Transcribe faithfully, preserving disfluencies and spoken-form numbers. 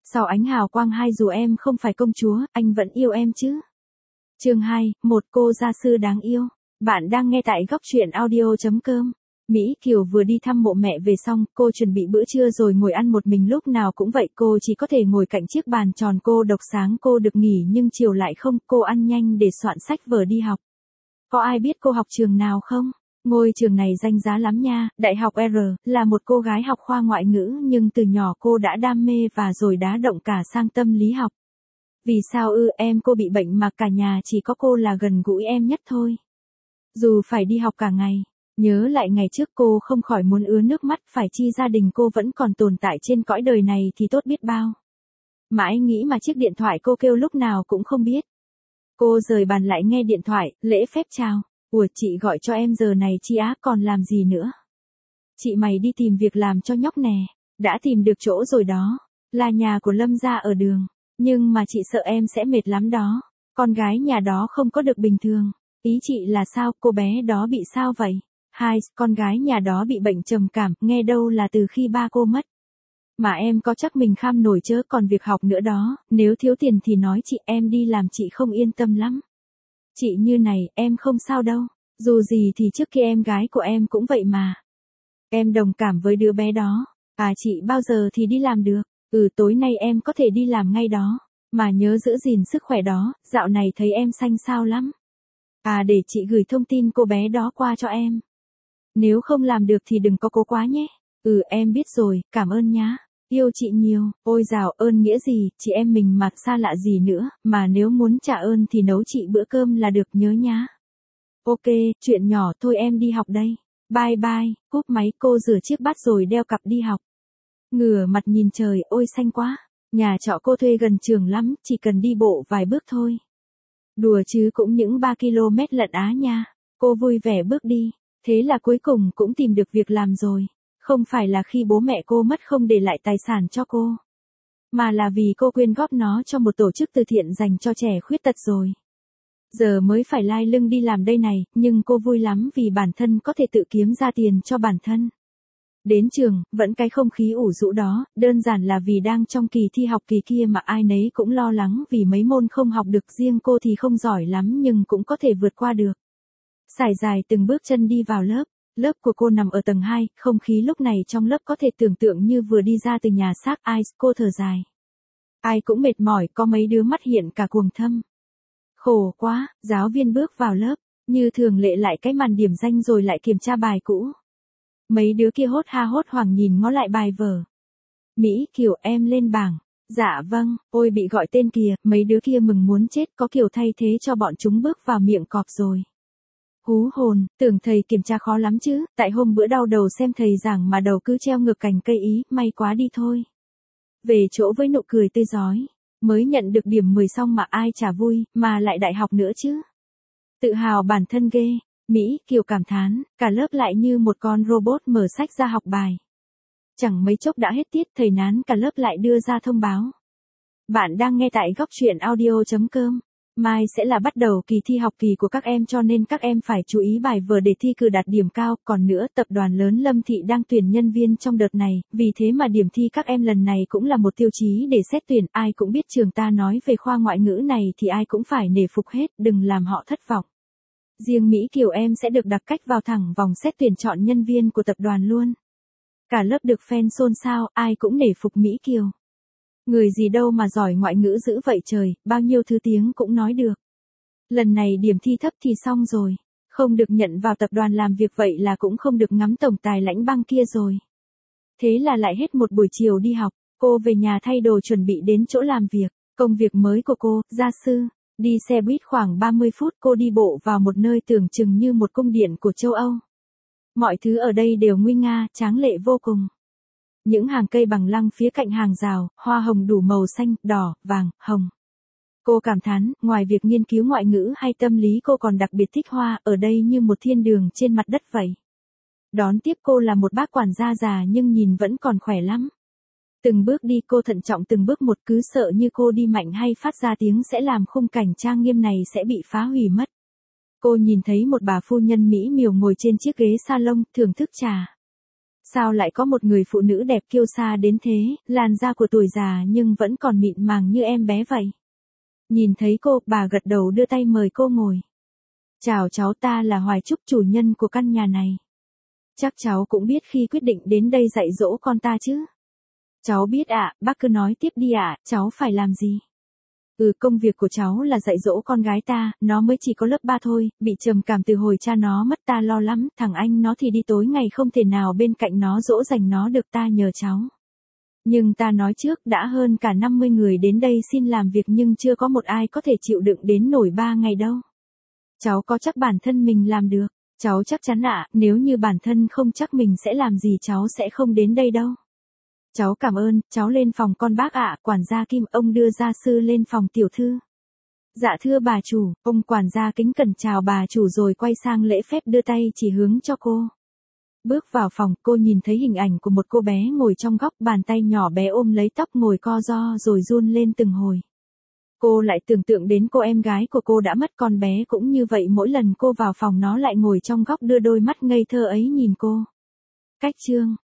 Sau ánh hào quang hai dù em không phải công chúa, anh vẫn yêu em chứ. Chương hai, một cô gia sư đáng yêu. Bạn đang nghe tại góc truyện audio chấm com. Mỹ Kiều vừa đi thăm mộ mẹ về xong, cô chuẩn bị bữa trưa rồi ngồi ăn một mình, lúc nào cũng vậy, cô chỉ có thể ngồi cạnh chiếc bàn tròn cô độc, sáng cô được nghỉ nhưng chiều lại không, cô ăn nhanh để soạn sách vở đi học. Có ai biết cô học trường nào không? Ngôi trường này danh giá lắm nha, Đại học R, là một cô gái học khoa ngoại ngữ nhưng từ nhỏ cô đã đam mê và rồi đá động cả sang tâm lý học. Vì sao ư? Em cô bị bệnh mà cả nhà chỉ có cô là gần gũi em nhất thôi. Dù phải đi học cả ngày, nhớ lại ngày trước cô không khỏi muốn ứa nước mắt, phải chi gia đình cô vẫn còn tồn tại trên cõi đời này thì tốt biết bao. Mãi nghĩ mà chiếc điện thoại cô kêu lúc nào cũng không biết. Cô rời bàn lại nghe điện thoại, lễ phép chào. Ủa, chị gọi cho em giờ này chi á, còn làm gì nữa? Chị mày đi tìm việc làm cho nhóc nè, đã tìm được chỗ rồi đó, là nhà của Lâm gia ở đường, nhưng mà chị sợ em sẽ mệt lắm đó, con gái nhà đó không có được bình thường. Ý chị là sao, cô bé đó bị sao vậy? Hai, con gái nhà đó bị bệnh trầm cảm, nghe đâu là từ khi ba cô mất. Mà em có chắc mình kham nổi chớ, còn việc học nữa đó, nếu thiếu tiền thì nói chị, em đi làm chị không yên tâm lắm. Chị như này, em không sao đâu, dù gì thì trước kia em gái của em cũng vậy mà. Em đồng cảm với đứa bé đó. À, chị bao giờ thì đi làm được? Ừ, tối nay em có thể đi làm ngay đó, mà nhớ giữ gìn sức khỏe đó, dạo này thấy em xanh xao lắm. À, để chị gửi thông tin cô bé đó qua cho em. Nếu không làm được thì đừng có cố quá nhé. Ừ, em biết rồi, cảm ơn nhá. Yêu chị nhiều. Ôi dào, ơn nghĩa gì, chị em mình mà xa lạ gì nữa, mà nếu muốn trả ơn thì nấu chị bữa cơm là được, nhớ nhá. Ok, chuyện nhỏ thôi, em đi học đây. Bye bye. Cúp máy, cô rửa chiếc bát rồi đeo cặp đi học. Ngửa mặt nhìn trời, ôi xanh quá. Nhà trọ cô thuê gần trường lắm, chỉ cần đi bộ vài bước thôi. Đùa chứ cũng những ba ki lô mét lận á nha. Cô vui vẻ bước đi. Thế là cuối cùng cũng tìm được việc làm rồi. Không phải là khi bố mẹ cô mất không để lại tài sản cho cô, mà là vì cô quyên góp nó cho một tổ chức từ thiện dành cho trẻ khuyết tật rồi. Giờ mới phải lai lưng đi làm đây này, nhưng cô vui lắm vì bản thân có thể tự kiếm ra tiền cho bản thân. Đến trường, vẫn cái không khí ủ rũ đó, đơn giản là vì đang trong kỳ thi học kỳ kia mà ai nấy cũng lo lắng vì mấy môn không học được, riêng cô thì không giỏi lắm nhưng cũng có thể vượt qua được. Sải dài từng bước chân đi vào lớp. Lớp của cô nằm ở tầng hai, không khí lúc này trong lớp có thể tưởng tượng như vừa đi ra từ nhà xác. Ai, cô thở dài. Ai cũng mệt mỏi, có mấy đứa mắt hiện cả cuồng thâm. Khổ quá, giáo viên bước vào lớp, như thường lệ lại cái màn điểm danh rồi lại kiểm tra bài cũ. Mấy đứa kia hốt ha hốt hoảng nhìn ngó lại bài vở. Mỹ Kiều, em lên bảng. Dạ vâng. Ôi bị gọi tên kìa, mấy đứa kia mừng muốn chết, có kiểu thay thế cho bọn chúng bước vào miệng cọp rồi. Hú hồn, tưởng thầy kiểm tra khó lắm chứ, tại hôm bữa đau đầu xem thầy giảng mà đầu cứ treo ngược cành cây ý, may quá đi thôi. Về chỗ với nụ cười tươi rói, mới nhận được điểm mười xong mà ai chả vui, mà lại đại học nữa chứ. Tự hào bản thân ghê. Mỹ Kiều cảm thán, cả lớp lại như một con robot mở sách ra học bài. Chẳng mấy chốc đã hết tiết, thầy nán cả lớp lại đưa ra thông báo. Bạn đang nghe tại góc truyện audio chấm com. Mai sẽ là bắt đầu kỳ thi học kỳ của các em, cho nên các em phải chú ý bài vở để thi cử đạt điểm cao. Còn nữa, tập đoàn lớn Lâm Thị đang tuyển nhân viên trong đợt này, vì thế mà điểm thi các em lần này cũng là một tiêu chí để xét tuyển. Ai cũng biết trường ta nói về khoa ngoại ngữ này thì ai cũng phải nể phục hết, đừng làm họ thất vọng. Riêng Mỹ Kiều em sẽ được đặt cách vào thẳng vòng xét tuyển chọn nhân viên của tập đoàn luôn. Cả lớp được fan xôn xao, ai cũng nể phục Mỹ Kiều. Người gì đâu mà giỏi ngoại ngữ dữ vậy trời, bao nhiêu thứ tiếng cũng nói được. Lần này điểm thi thấp thì xong rồi, không được nhận vào tập đoàn làm việc, vậy là cũng không được ngắm tổng tài lãnh băng kia rồi. Thế là lại hết một buổi chiều đi học, cô về nhà thay đồ chuẩn bị đến chỗ làm việc. Công việc mới của cô, gia sư. Đi xe buýt khoảng ba mươi phút, cô đi bộ vào một nơi tưởng chừng như một cung điện của châu Âu. Mọi thứ ở đây đều nguy nga, tráng lệ vô cùng. Những hàng cây bằng lăng phía cạnh hàng rào, hoa hồng đủ màu xanh, đỏ, vàng, hồng. Cô cảm thán, ngoài việc nghiên cứu ngoại ngữ hay tâm lý, cô còn đặc biệt thích hoa, ở đây như một thiên đường trên mặt đất vậy. Đón tiếp cô là một bác quản gia già nhưng nhìn vẫn còn khỏe lắm. Từng bước đi cô thận trọng từng bước một, cứ sợ như cô đi mạnh hay phát ra tiếng sẽ làm khung cảnh trang nghiêm này sẽ bị phá hủy mất. Cô nhìn thấy một bà phu nhân mỹ miều ngồi trên chiếc ghế salon, thưởng thức trà. Sao lại có một người phụ nữ đẹp kiêu sa đến thế, làn da của tuổi già nhưng vẫn còn mịn màng như em bé vậy. Nhìn thấy cô, bà gật đầu đưa tay mời cô ngồi. Chào cháu, ta là Hoài Trúc, chủ nhân của căn nhà này. Chắc cháu cũng biết khi quyết định đến đây dạy dỗ con ta chứ. Cháu biết ạ, bác cứ nói tiếp đi ạ, cháu phải làm gì? Ừ, công việc của cháu là dạy dỗ con gái ta, nó mới chỉ có lớp ba thôi, bị trầm cảm từ hồi cha nó mất, ta lo lắm, thằng anh nó thì đi tối ngày không thể nào bên cạnh nó dỗ dành nó được, ta nhờ cháu. Nhưng ta nói trước, đã hơn cả năm mươi người đến đây xin làm việc nhưng chưa có một ai có thể chịu đựng đến nổi ba ngày đâu. Cháu có chắc bản thân mình làm được? Cháu chắc chắn ạ, nếu như bản thân không chắc mình sẽ làm gì cháu sẽ không đến đây đâu. Cháu cảm ơn, cháu lên phòng con bác ạ. Quản gia Kim, ông đưa gia sư lên phòng tiểu thư. Dạ thưa bà chủ, ông quản gia kính cẩn chào bà chủ rồi quay sang lễ phép đưa tay chỉ hướng cho cô. Bước vào phòng, cô nhìn thấy hình ảnh của một cô bé ngồi trong góc, bàn tay nhỏ bé ôm lấy tóc ngồi co ro rồi run lên từng hồi. Cô lại tưởng tượng đến cô em gái của cô đã mất, con bé cũng như vậy, mỗi lần cô vào phòng nó lại ngồi trong góc đưa đôi mắt ngây thơ ấy nhìn cô. Cách chương